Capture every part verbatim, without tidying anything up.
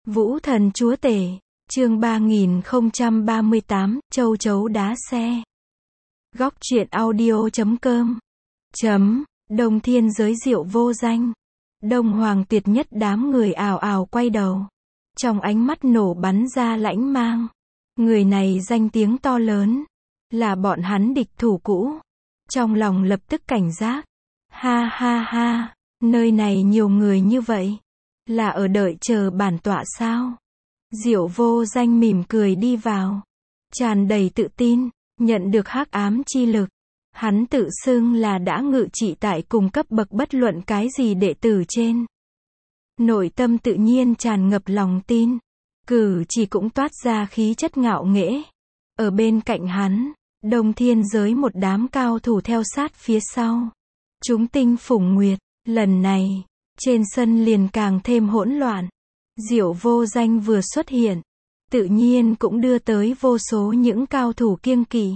Vũ thần chúa tể, chương ba nghìn không trăm ba mươi tám, châu chấu đá xe. Góc truyện audio chấm com. Chấm, Đông Thiên giới diệu vô danh. Đông Hoàng tuyệt nhất đám người ào ào quay đầu. Trong ánh mắt nổ bắn ra lãnh mang. Người này danh tiếng to lớn. Là bọn hắn địch thủ cũ. Trong lòng lập tức cảnh giác. Ha ha ha, nơi này nhiều người như vậy. Là ở đợi chờ bản tọa sao? Diệu vô danh mỉm cười đi vào. Tràn đầy tự tin, nhận được hắc ám chi lực. Hắn tự xưng là đã ngự trị tại cùng cấp bậc bất luận cái gì đệ tử trên. Nội tâm tự nhiên tràn ngập lòng tin. Cử chỉ cũng toát ra khí chất ngạo nghễ. Ở bên cạnh hắn, Đông Thiên giới một đám cao thủ theo sát phía sau. Chúng tinh phủng nguyệt, lần này, trên sân liền càng thêm hỗn loạn. Diệu vô danh vừa xuất hiện, tự nhiên cũng đưa tới vô số những cao thủ kiêng kỵ.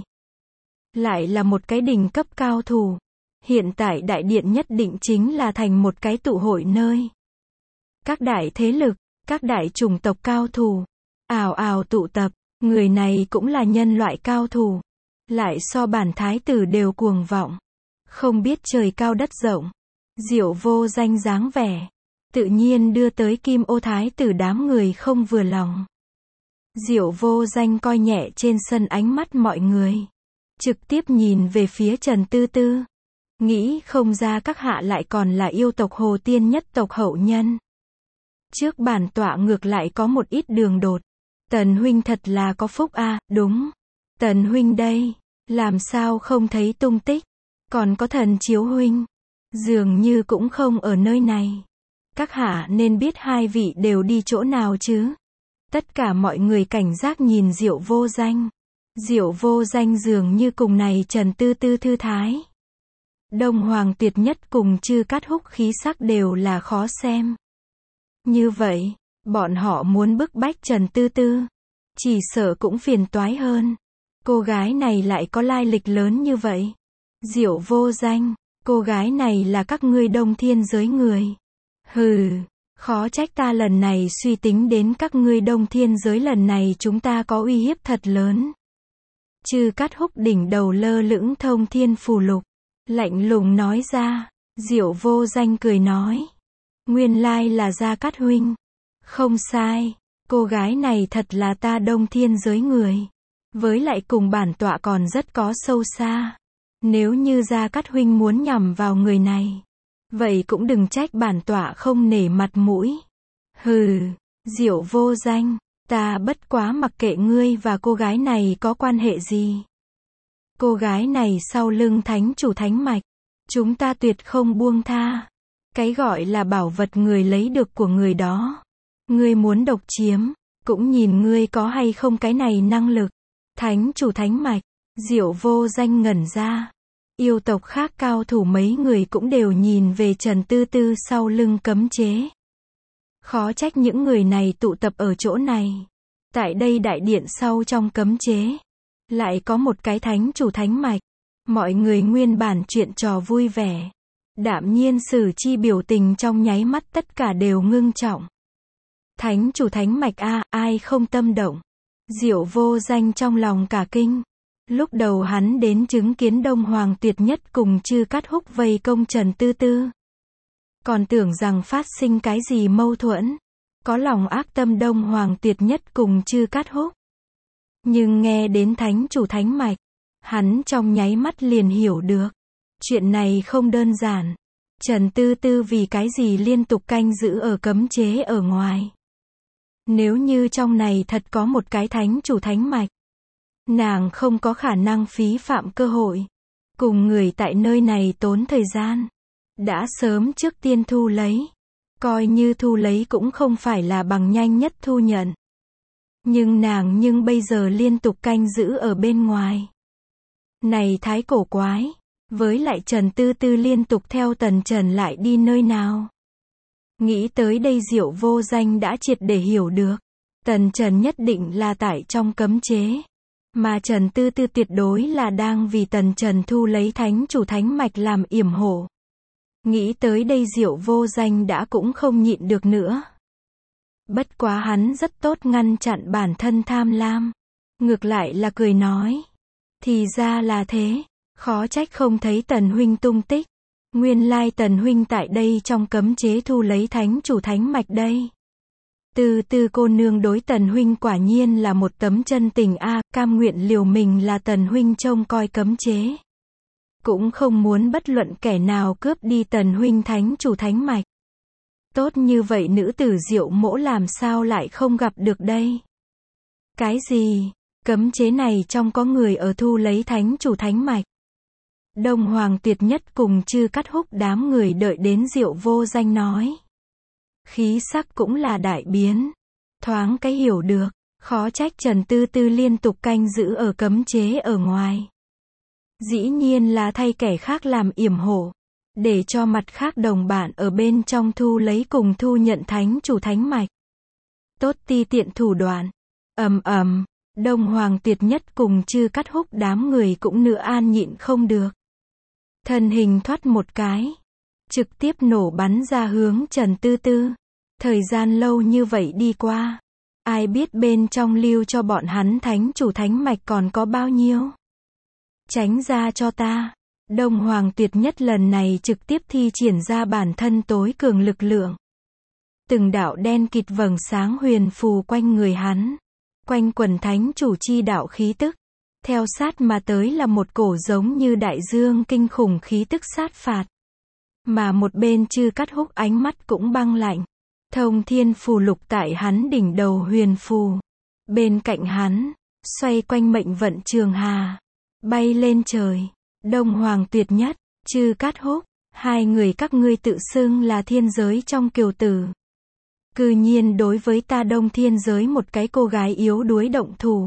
Lại là một cái đỉnh cấp cao thủ. Hiện tại đại điện nhất định chính là thành một cái tụ hội nơi. Các đại thế lực, các đại chủng tộc cao thủ, ào ào tụ tập, người này cũng là nhân loại cao thủ. Lại so bản thái tử đều cuồng vọng. Không biết trời cao đất rộng. Diệu vô danh dáng vẻ. Tự nhiên đưa tới Kim Ô thái tử đám người không vừa lòng. Diệu vô danh coi nhẹ trên sân ánh mắt mọi người. Trực tiếp nhìn về phía Trần Tư Tư. Nghĩ không ra các hạ lại còn là yêu tộc Hồ Tiên nhất tộc hậu nhân. Trước bản tọa ngược lại có một ít đường đột. Tần huynh thật là có phúc a, à, đúng. Tần huynh đây, làm sao không thấy tung tích. Còn có Thần Chiếu huynh, dường như cũng không ở nơi này. Các hạ nên biết hai vị đều đi chỗ nào chứ. Tất cả mọi người cảnh giác nhìn Diệu vô danh. Diệu vô danh dường như cùng này Trần Tư Tư thư thái. Đông Hoàng tuyệt nhất cùng Chư Cát Húc khí sắc đều là khó xem. Như vậy, bọn họ muốn bức bách Trần Tư Tư. Chỉ sợ cũng phiền toái hơn. Cô gái này lại có lai lịch lớn như vậy. Diệu vô danh, cô gái này là các ngươi Đông Thiên giới người. Hừ, khó trách ta lần này suy tính đến các ngươi Đông Thiên giới lần này chúng ta có uy hiếp thật lớn. Chư Cát Húc đỉnh đầu lơ lửng thông thiên phù lục. Lạnh lùng nói ra. Diệu vô danh cười nói. Nguyên lai là Gia Cát huynh. Không sai, cô gái này thật là ta Đông Thiên giới người. Với lại cùng bản tọa còn rất có sâu xa. Nếu như Gia Cát huynh muốn nhằm vào người này, vậy cũng đừng trách bản tọa không nể mặt mũi. Hừ, Diệu vô danh, ta bất quá mặc kệ ngươi và cô gái này có quan hệ gì. Cô gái này sau lưng thánh chủ thánh mạch, chúng ta tuyệt không buông tha. Cái gọi là bảo vật người lấy được của người đó. Ngươi muốn độc chiếm, cũng nhìn ngươi có hay không cái này năng lực. Thánh chủ thánh mạch, Diệu vô danh ngẩn ra. Yêu tộc khác cao thủ mấy người cũng đều nhìn về Trần Tư Tư sau lưng cấm chế. Khó trách những người này tụ tập ở chỗ này. Tại đây đại điện sau trong cấm chế. Lại có một cái thánh chủ thánh mạch. Mọi người nguyên bản chuyện trò vui vẻ. Đạm nhiên sử chi biểu tình trong nháy mắt tất cả đều ngưng trọng. Thánh chủ thánh mạch a, à, ai không tâm động. Diệu vô danh trong lòng cả kinh. Lúc đầu hắn đến chứng kiến Đông Hoàng tuyệt nhất cùng Chư Cát Húc vây công Trần Tư Tư. Còn tưởng rằng phát sinh cái gì mâu thuẫn. Có lòng ác tâm Đông Hoàng tuyệt nhất cùng Chư Cát Húc. Nhưng nghe đến thánh chủ thánh mạch, hắn trong nháy mắt liền hiểu được. Chuyện này không đơn giản. Trần Tư Tư vì cái gì liên tục canh giữ ở cấm chế ở ngoài. Nếu như trong này thật có một cái thánh chủ thánh mạch, nàng không có khả năng phí phạm cơ hội. Cùng người tại nơi này tốn thời gian. Đã sớm trước tiên thu lấy. Coi như thu lấy cũng không phải là bằng nhanh nhất thu nhận. Nhưng nàng nhưng bây giờ liên tục canh giữ ở bên ngoài. Này thái cổ quái. Với lại Trần Tư Tư liên tục theo Tần Trần lại đi nơi nào. Nghĩ tới đây Diệu vô danh đã triệt để hiểu được. Tần Trần nhất định là tại trong cấm chế. Mà Trần Tư Tư tuyệt đối là đang vì Tần Trần thu lấy thánh chủ thánh mạch làm yểm hộ. Nghĩ tới đây Diệu vô danh đã cũng không nhịn được nữa. Bất quá hắn rất tốt ngăn chặn bản thân tham lam. Ngược lại là cười nói. Thì ra là thế. Khó trách không thấy Tần huynh tung tích. Nguyên lai Tần huynh tại đây trong cấm chế thu lấy thánh chủ thánh mạch đây. Từ từ cô nương đối Tần huynh quả nhiên là một tấm chân tình a, cam nguyện liều mình là Tần huynh trông coi cấm chế. Cũng không muốn bất luận kẻ nào cướp đi Tần huynh thánh chủ thánh mạch. Tốt như vậy nữ tử Diệu Mỗ làm sao lại không gặp được đây? Cái gì? Cấm chế này trong có người ở thu lấy thánh chủ thánh mạch. Đông Hoàng Tuyệt Nhất cùng Chư Cát Húc đám người đợi đến Diệu Vô Danh nói. Khí sắc cũng là đại biến. Thoáng cái hiểu được, khó trách Trần Tư Tư liên tục canh giữ ở cấm chế ở ngoài. Dĩ nhiên là thay kẻ khác làm yểm hộ, để cho mặt khác đồng bạn ở bên trong thu lấy cùng thu nhận thánh chủ thánh mạch. Tốt ti tiện thủ đoạn. Ầm ầm, Đông Hoàng Tuyệt Nhất cùng Chư Cát Húc đám người cũng nữa an nhịn không được. Thân hình thoát một cái, trực tiếp nổ bắn ra hướng Trần Tư Tư. Thời gian lâu như vậy đi qua, ai biết bên trong lưu cho bọn hắn thánh chủ thánh mạch còn có bao nhiêu. Tránh ra cho ta. Đông Hoàng Tuyệt Nhất lần này trực tiếp thi triển ra bản thân tối cường lực lượng. Từng đạo đen kịt vầng sáng huyền phù quanh người hắn. Quanh quần thánh chủ chi đạo khí tức. Theo sát mà tới là một cổ giống như đại dương kinh khủng khí tức sát phạt. Mà một bên Chư Cát Húc ánh mắt cũng băng lạnh. Thông thiên phù lục tại hắn đỉnh đầu huyền phù. Bên cạnh hắn, xoay quanh mệnh vận trường hà. Bay lên trời. Đông Hoàng Tuyệt Nhất, Chư Cát Húc, hai người các ngươi tự xưng là thiên giới trong kiều tử. Cư nhiên đối với ta Đông Thiên giới một cái cô gái yếu đuối động thủ.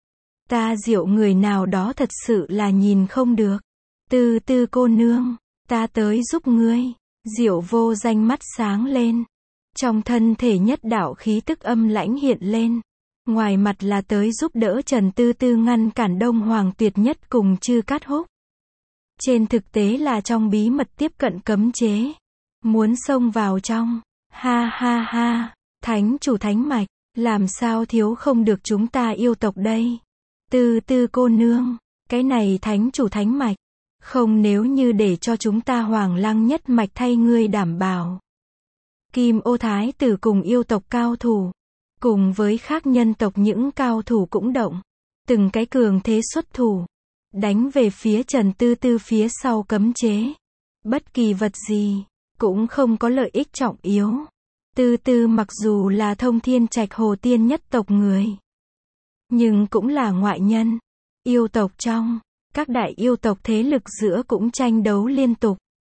Ta Diệu người nào đó thật sự là nhìn không được. Tư Tư cô nương, ta tới giúp ngươi. Diệu Vô Danh mắt sáng lên. Trong thân thể nhất đạo khí tức âm lãnh hiện lên. Ngoài mặt là tới giúp đỡ Trần Tư Tư ngăn cản Đông Hoàng Tuyệt Nhất cùng Chư Cát Húc. Trên thực tế là trong bí mật tiếp cận cấm chế. Muốn xông vào trong. Ha ha ha. Thánh chủ thánh mạch. Làm sao thiếu không được chúng ta yêu tộc đây. Tư Tư cô nương. Cái này thánh chủ thánh mạch. Không nếu như để cho chúng ta Hoàng Lăng nhất mạch thay ngươi đảm bảo. Kim Ô Thái tử cùng yêu tộc cao thủ. Cùng với khác nhân tộc những cao thủ cũng động. Từng cái cường thế xuất thủ. Đánh về phía Trần Tư Tư phía sau cấm chế. Bất kỳ vật gì, cũng không có lợi ích trọng yếu. Tư Tư mặc dù là Thông Thiên Trạch Hồ Tiên nhất tộc người. Nhưng cũng là ngoại nhân. Yêu tộc trong, các đại yêu tộc thế lực giữa cũng tranh đấu liên tục.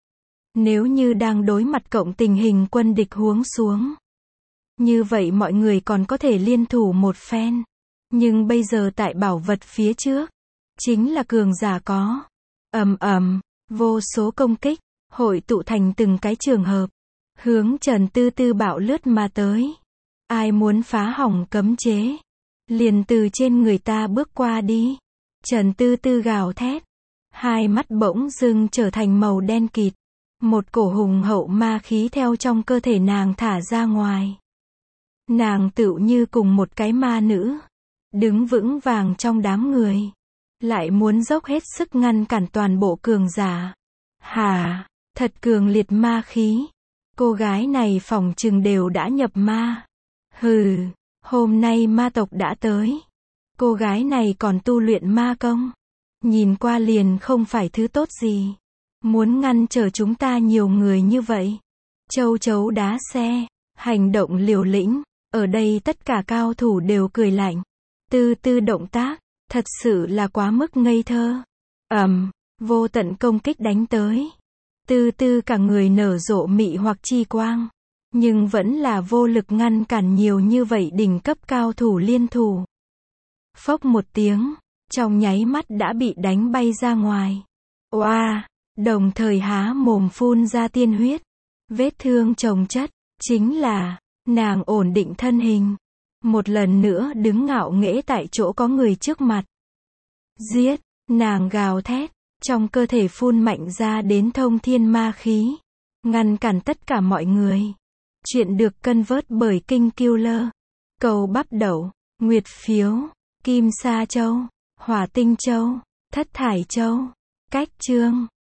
Nếu như đang đối mặt cộng tình hình quân địch huống xuống. Như vậy mọi người còn có thể liên thủ một phen. Nhưng bây giờ tại bảo vật phía trước. Chính là cường giả có. Ầm ầm, vô số công kích, hội tụ thành từng cái trường hợp. Hướng Trần Tư Tư bạo lướt mà tới. Ai muốn phá hỏng cấm chế. Liền từ trên người ta bước qua đi. Trần Tư Tư gào thét. Hai mắt bỗng dưng trở thành màu đen kịt. Một cổ hùng hậu ma khí theo trong cơ thể nàng thả ra ngoài. Nàng tựu như cùng một cái ma nữ. Đứng vững vàng trong đám người. Lại muốn dốc hết sức ngăn cản toàn bộ cường giả. Hả, thật cường liệt ma khí. Cô gái này phỏng chừng đều đã nhập ma. Hừ, hôm nay ma tộc đã tới. Cô gái này còn tu luyện ma công. Nhìn qua liền không phải thứ tốt gì. Muốn ngăn trở chúng ta nhiều người như vậy. Châu chấu đá xe, hành động liều lĩnh. Ở đây tất cả cao thủ đều cười lạnh. Tư Tư động tác. Thật sự là quá mức ngây thơ. Ầm, vô tận công kích đánh tới. Tư Tư cả người nở rộ mị hoặc chi quang. Nhưng vẫn là vô lực ngăn cản nhiều như vậy đỉnh cấp cao thủ liên thủ. Phốc một tiếng, trong nháy mắt đã bị đánh bay ra ngoài. Oa, đồng thời há mồm phun ra tiên huyết. Vết thương chồng chất, chính là, nàng ổn định thân hình. Một lần nữa đứng ngạo nghễ tại chỗ có người trước mặt. Giết, nàng gào thét, trong cơ thể phun mạnh ra đến thông thiên ma khí. Ngăn cản tất cả mọi người. Chuyện được cân vớt bởi King Killer. Cầu Bắp Đậu, Nguyệt Phiếu, Kim Sa Châu, Hỏa Tinh Châu, Thất Thải Châu. Cách chương